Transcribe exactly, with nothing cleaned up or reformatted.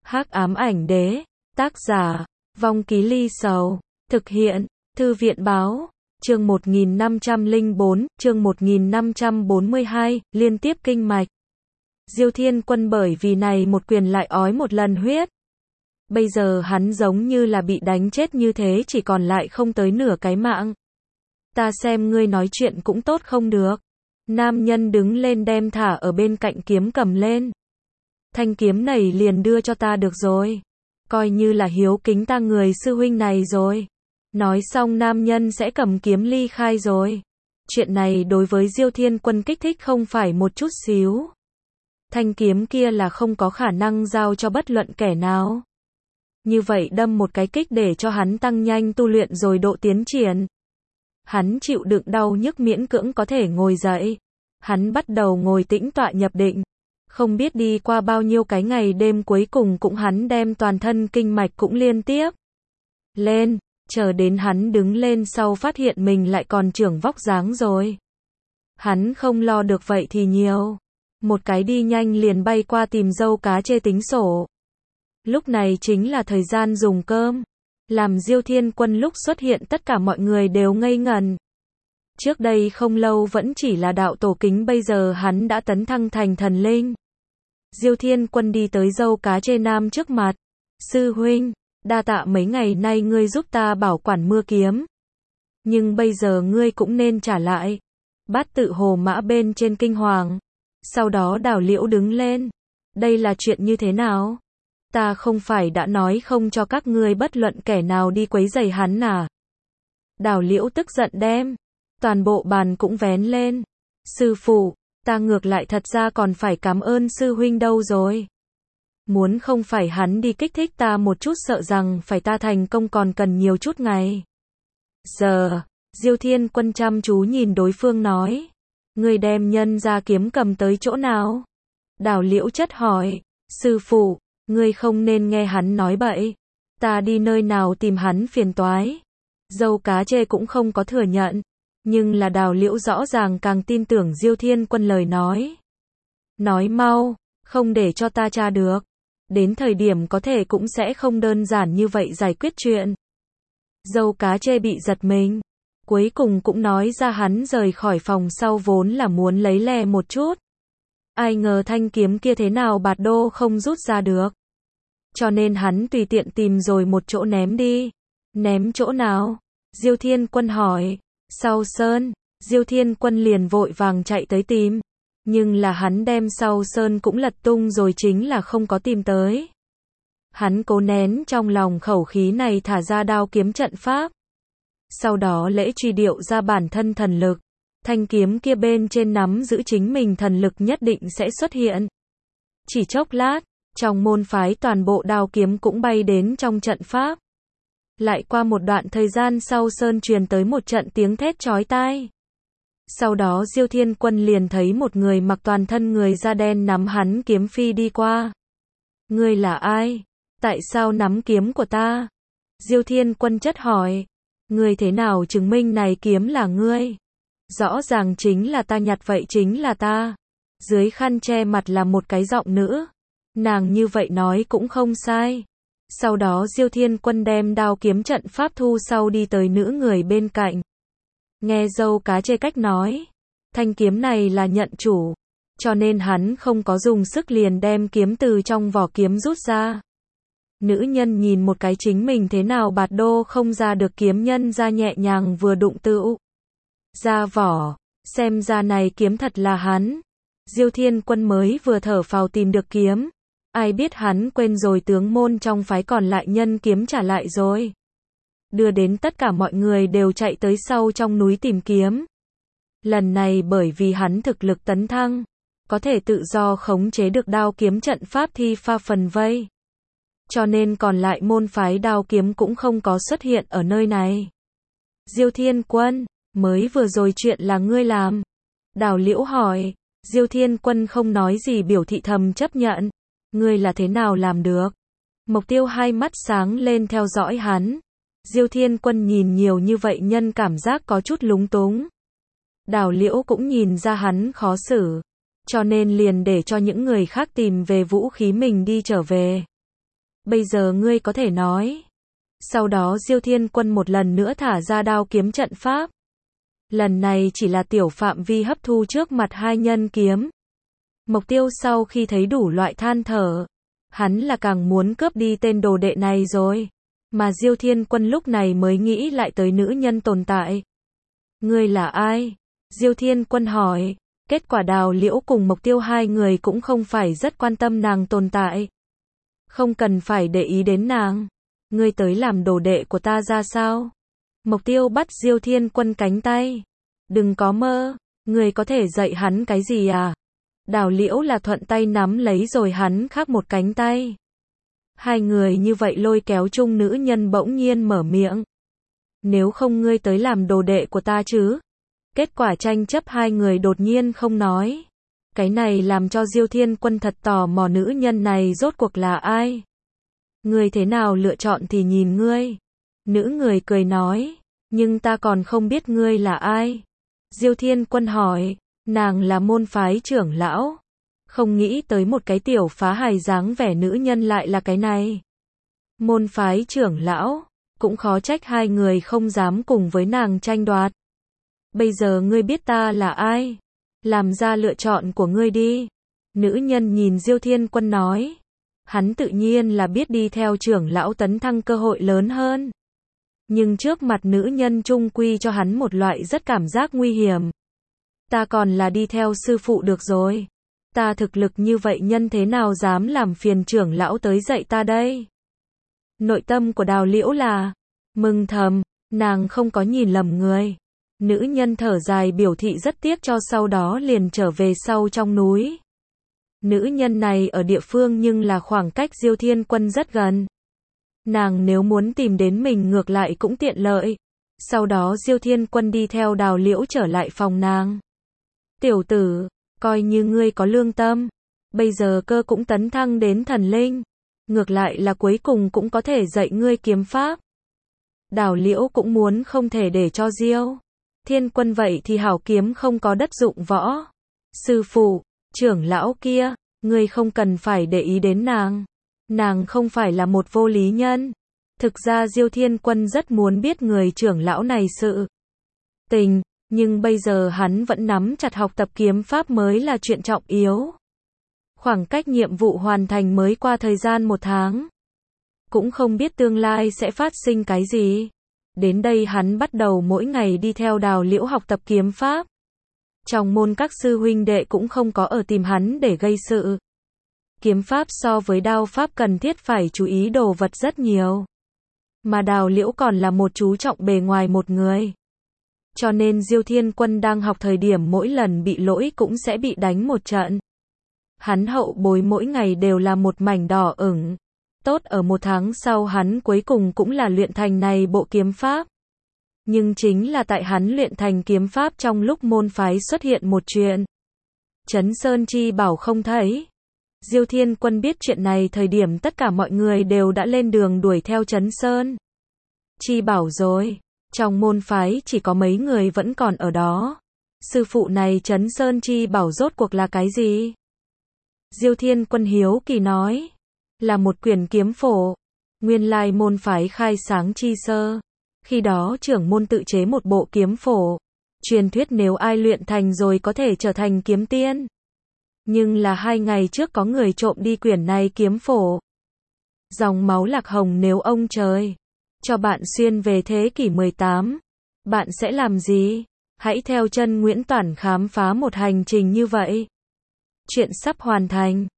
Hắc ám ảnh đế, tác giả, Vong Ký Ly Sầu, thực hiện, Thư viện báo, chương một nghìn năm trăm lẻ bốn, chương một nghìn năm trăm bốn mươi hai, liên tiếp kinh mạch. Diêu Thiên Quân bởi vì này một quyền lại ói một lần huyết. Bây giờ hắn giống như là bị đánh chết như thế, chỉ còn lại không tới nửa cái mạng. Ta xem ngươi nói chuyện cũng tốt không được. Nam nhân đứng lên đem thả ở bên cạnh kiếm cầm lên. Thanh kiếm này liền đưa cho ta được rồi. Coi như là hiếu kính ta người sư huynh này rồi. Nói xong nam nhân sẽ cầm kiếm ly khai rồi. Chuyện này đối với Diêu Thiên Quân kích thích không phải một chút xíu. Thanh kiếm kia là không có khả năng giao cho bất luận kẻ nào. Như vậy đâm một cái kích để cho hắn tăng nhanh tu luyện rồi độ tiến triển. Hắn chịu đựng đau nhức miễn cưỡng có thể ngồi dậy. Hắn bắt đầu ngồi tĩnh tọa nhập định. Không biết đi qua bao nhiêu cái ngày đêm, cuối cùng cũng hắn đem toàn thân kinh mạch cũng liên tiếp lên, chờ đến hắn đứng lên sau phát hiện mình lại còn trưởng vóc dáng rồi. Hắn không lo được vậy thì nhiều. Một cái đi nhanh liền bay qua tìm dâu cá chê tính sổ. Lúc này chính là thời gian dùng cơm. Làm Diêu Thiên Quân lúc xuất hiện tất cả mọi người đều ngây ngẩn. Trước đây không lâu vẫn chỉ là đạo tổ kính, bây giờ hắn đã tấn thăng thành thần linh. Diêu Thiên Quân đi tới dâu cá chê nam trước mặt. Sư huynh, đa tạ mấy ngày nay ngươi giúp ta bảo quản mưa kiếm. Nhưng bây giờ ngươi cũng nên trả lại. Bát tự hồ mã bên trên kinh hoàng. Sau đó Đào Liễu đứng lên. Đây là chuyện như thế nào? Ta không phải đã nói không cho các ngươi bất luận kẻ nào đi quấy rầy hắn à? Đào Liễu tức giận đem toàn bộ bàn cũng vén lên. Sư phụ, ta ngược lại thật ra còn phải cảm ơn sư huynh đâu rồi. Muốn không phải hắn đi kích thích ta một chút, sợ rằng phải ta thành công còn cần nhiều chút ngày. Giờ, Diêu Thiên Quân chăm chú nhìn đối phương nói. Ngươi đem nhân ra kiếm cầm tới chỗ nào? Đào Liễu chất hỏi. Sư phụ, ngươi không nên nghe hắn nói bậy. Ta đi nơi nào tìm hắn phiền toái. Dâu cá chê cũng không có thừa nhận. Nhưng là Đào Liễu rõ ràng càng tin tưởng Diêu Thiên Quân lời nói. Nói mau, không để cho ta tra được. Đến thời điểm có thể cũng sẽ không đơn giản như vậy giải quyết chuyện. Dâu cá chê bị giật mình. Cuối cùng cũng nói ra hắn rời khỏi phòng sau vốn là muốn lấy lè một chút. Ai ngờ thanh kiếm kia thế nào bạt đô không rút ra được. Cho nên hắn tùy tiện tìm rồi một chỗ ném đi. Ném chỗ nào? Diêu Thiên Quân hỏi. Sau sơn. Diêu Thiên Quân liền vội vàng chạy tới tìm. Nhưng là hắn đem sau sơn cũng lật tung rồi, chính là không có tìm tới. Hắn cố nén trong lòng khẩu khí này, thả ra đao kiếm trận pháp. Sau đó lễ truy điệu ra bản thân thần lực. Thanh kiếm kia bên trên nắm giữ chính mình thần lực nhất định sẽ xuất hiện. Chỉ chốc lát, trong môn phái toàn bộ đao kiếm cũng bay đến trong trận pháp. Lại qua một đoạn thời gian sau, sơn truyền tới một trận tiếng thét chói tai. Sau đó Diêu Thiên Quân liền thấy một người mặc toàn thân người da đen nắm hắn kiếm phi đi qua. Ngươi là ai? Tại sao nắm kiếm của ta? Diêu Thiên Quân chất hỏi. Ngươi thế nào chứng minh này kiếm là ngươi? Rõ ràng chính là ta nhặt, vậy chính là ta. Dưới khăn che mặt là một cái giọng nữ. Nàng như vậy nói cũng không sai. Sau đó Diêu Thiên Quân đem đao kiếm trận pháp thu sau đi tới nữ người bên cạnh. Nghe dâu cá chê cách nói. Thanh kiếm này là nhận chủ. Cho nên hắn không có dùng sức liền đem kiếm từ trong vỏ kiếm rút ra. Nữ nhân nhìn một cái chính mình thế nào bạt đô không ra được kiếm, nhân ra nhẹ nhàng vừa đụng tựu ra vỏ. Xem ra này kiếm thật là hắn. Diêu Thiên Quân mới vừa thở phào tìm được kiếm. Ai biết hắn quên rồi tướng môn trong phái còn lại nhân kiếm trả lại rồi. Đưa đến tất cả mọi người đều chạy tới sau trong núi tìm kiếm. Lần này bởi vì hắn thực lực tấn thăng, có thể tự do khống chế được đao kiếm trận pháp thi pha phần vây. Cho nên còn lại môn phái đao kiếm cũng không có xuất hiện ở nơi này. Diêu Thiên Quân, mới vừa rồi chuyện là ngươi làm? Đào Liễu hỏi. Diêu Thiên Quân không nói gì, biểu thị thầm chấp nhận. Ngươi là thế nào làm được? Mộc Tiêu hai mắt sáng lên theo dõi hắn. Diêu Thiên Quân nhìn nhiều như vậy nhân cảm giác có chút lúng túng. Đào Liễu cũng nhìn ra hắn khó xử. Cho nên liền để cho những người khác tìm về vũ khí, mình đi trở về. bây giờ ngươi có thể nói. Sau đó Diêu Thiên Quân một lần nữa thả ra đao kiếm trận pháp. Lần này chỉ là tiểu phạm vi hấp thu trước mặt hai nhân kiếm. Mộc Tiêu sau khi thấy đủ loại than thở, hắn là càng muốn cướp đi tên đồ đệ này rồi. Mà Diêu Thiên Quân lúc này mới nghĩ lại tới nữ nhân tồn tại. Ngươi là ai? Diêu Thiên Quân hỏi. Kết quả Đào Liễu cùng Mộc Tiêu hai người cũng không phải rất quan tâm nàng tồn tại. Không cần phải để ý đến nàng. Ngươi tới làm đồ đệ của ta ra sao? Mộc Tiêu bắt Diêu Thiên Quân cánh tay. Đừng có mơ, ngươi có thể dạy hắn cái gì à? Đào Liễu là thuận tay nắm lấy rồi hắn khác một cánh tay. Hai người như vậy lôi kéo chung nữ nhân bỗng nhiên mở miệng. Nếu không ngươi tới làm đồ đệ của ta chứ? Kết quả tranh chấp hai người đột nhiên không nói. Cái này làm cho Diêu Thiên Quân thật tò mò nữ nhân này rốt cuộc là ai. Ngươi thế nào lựa chọn thì nhìn ngươi. Nữ người cười nói, nhưng ta còn không biết ngươi là ai. Diêu Thiên Quân hỏi, nàng là môn phái trưởng lão. Không nghĩ tới một cái tiểu phá hài dáng vẻ nữ nhân lại là cái này. Môn phái trưởng lão, cũng khó trách hai người không dám cùng với nàng tranh đoạt. Bây giờ ngươi biết ta là ai? Làm ra lựa chọn của ngươi đi. Nữ nhân nhìn Diêu Thiên Quân nói. Hắn tự nhiên là biết đi theo trưởng lão tấn thăng cơ hội lớn hơn. Nhưng trước mặt nữ nhân trung quy cho hắn một loại rất cảm giác nguy hiểm. Ta còn là đi theo sư phụ được rồi. Ta thực lực như vậy nhân thế nào dám làm phiền trưởng lão tới dạy ta đây? Nội tâm của Đào Liễu là mừng thầm, nàng không có nhìn lầm người. Nữ nhân thở dài biểu thị rất tiếc cho sau đó liền trở về sau trong núi. Nữ nhân này ở địa phương nhưng là khoảng cách Diêu Thiên Quân rất gần. Nàng nếu muốn tìm đến mình ngược lại cũng tiện lợi. Sau đó Diêu Thiên Quân đi theo Đào Liễu trở lại phòng nàng. Tiểu tử, coi như ngươi có lương tâm. Bây giờ cơ cũng tấn thăng đến thần linh. Ngược lại là cuối cùng cũng có thể dạy ngươi kiếm pháp. Đào Liễu cũng muốn không thể để cho Diêu Thiên Quân vậy thì hảo kiếm không có đất dụng võ. Sư phụ, trưởng lão kia, ngươi không cần phải để ý đến nàng. Nàng không phải là một vô lý nhân. Thực ra Diêu Thiên Quân rất muốn biết người trưởng lão này sự tình, nhưng bây giờ hắn vẫn nắm chặt học tập kiếm pháp mới là chuyện trọng yếu. Khoảng cách nhiệm vụ hoàn thành mới qua thời gian một tháng. Cũng không biết tương lai sẽ phát sinh cái gì. Đến đây hắn bắt đầu mỗi ngày đi theo Đào Liễu học tập kiếm pháp. Trong môn các sư huynh đệ cũng không có ở tìm hắn để gây sự. Kiếm pháp so với đao pháp cần thiết phải chú ý đồ vật rất nhiều. Mà Đào Liễu còn là một chú trọng bề ngoài một người. Cho nên Diêu Thiên Quân đang học thời điểm mỗi lần bị lỗi cũng sẽ bị đánh một trận. Hắn hậu bối mỗi ngày đều là một mảnh đỏ ửng. Tốt ở một tháng sau hắn cuối cùng cũng là luyện thành này bộ kiếm pháp. Nhưng chính là tại hắn luyện thành kiếm pháp trong lúc môn phái xuất hiện một chuyện. Trấn Sơn Chi Bảo không thấy. Diêu Thiên Quân biết chuyện này thời điểm tất cả mọi người đều đã lên đường đuổi theo Trấn Sơn Chi Bảo rồi. Trong môn phái chỉ có mấy người vẫn còn ở đó. Sư phụ này Trấn Sơn Chi Bảo rốt cuộc là cái gì? Diêu Thiên Quân hiếu kỳ nói. Là một quyển kiếm phổ. Nguyên lai môn phái khai sáng chi sơ. Khi đó trưởng môn tự chế một bộ kiếm phổ. Truyền thuyết nếu ai luyện thành rồi có thể trở thành kiếm tiên. Nhưng là hai ngày trước có người trộm đi quyển này kiếm phổ. Dòng máu lạc hồng nếu ông trời cho bạn xuyên về thế kỷ mười tám. Bạn sẽ làm gì? Hãy theo chân Nguyễn Toản khám phá một hành trình như vậy. Chuyện sắp hoàn thành.